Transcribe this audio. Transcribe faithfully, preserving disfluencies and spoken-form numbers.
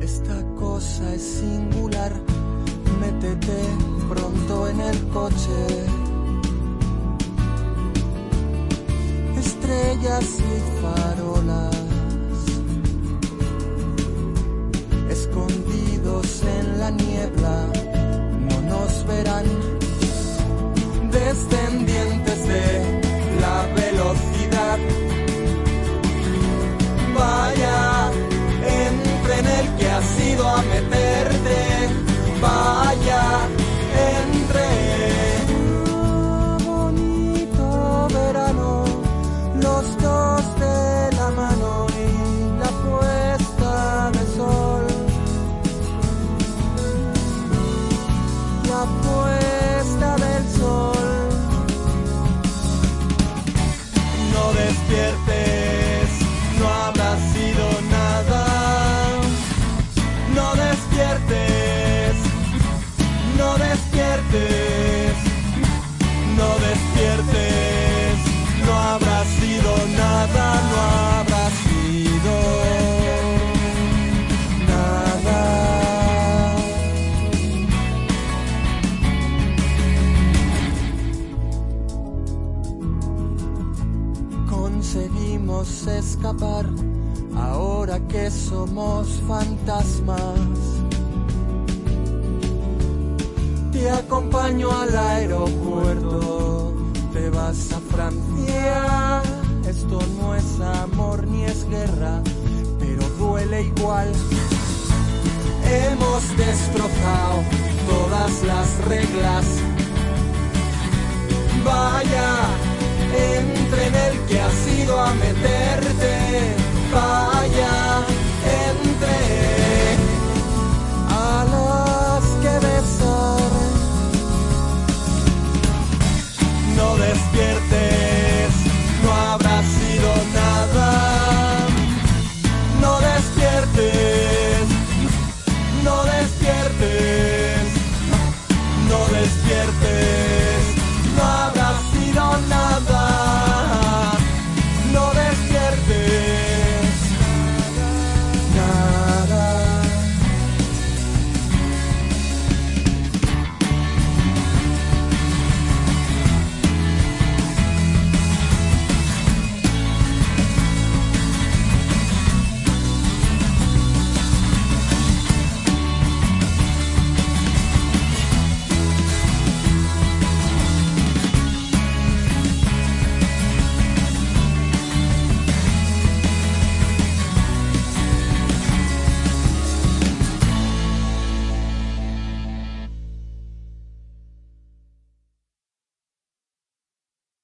Esta cosa es singular, métete pronto en el coche. Estrellas y farolas, escondidos en la niebla, no nos verán. Descendientes de la velocidad, vaya, entre en el que has ido a meterte, vaya, entre. Ah, bonito verano, los dos de la mano y la puesta de sol, la puesta del sol. No despiertes, no habrá sido nada. No despiertes, no despiertes, no despiertes, no habrá sido nada, no habrá sido nada. Conseguimos escapar ahora que somos fantasmas. Te acompaño al aeropuerto, te vas a Francia. Esto no es amor ni es guerra, pero duele igual. Hemos destrozado todas las reglas. Vaya, entre en el que has ido a meterte.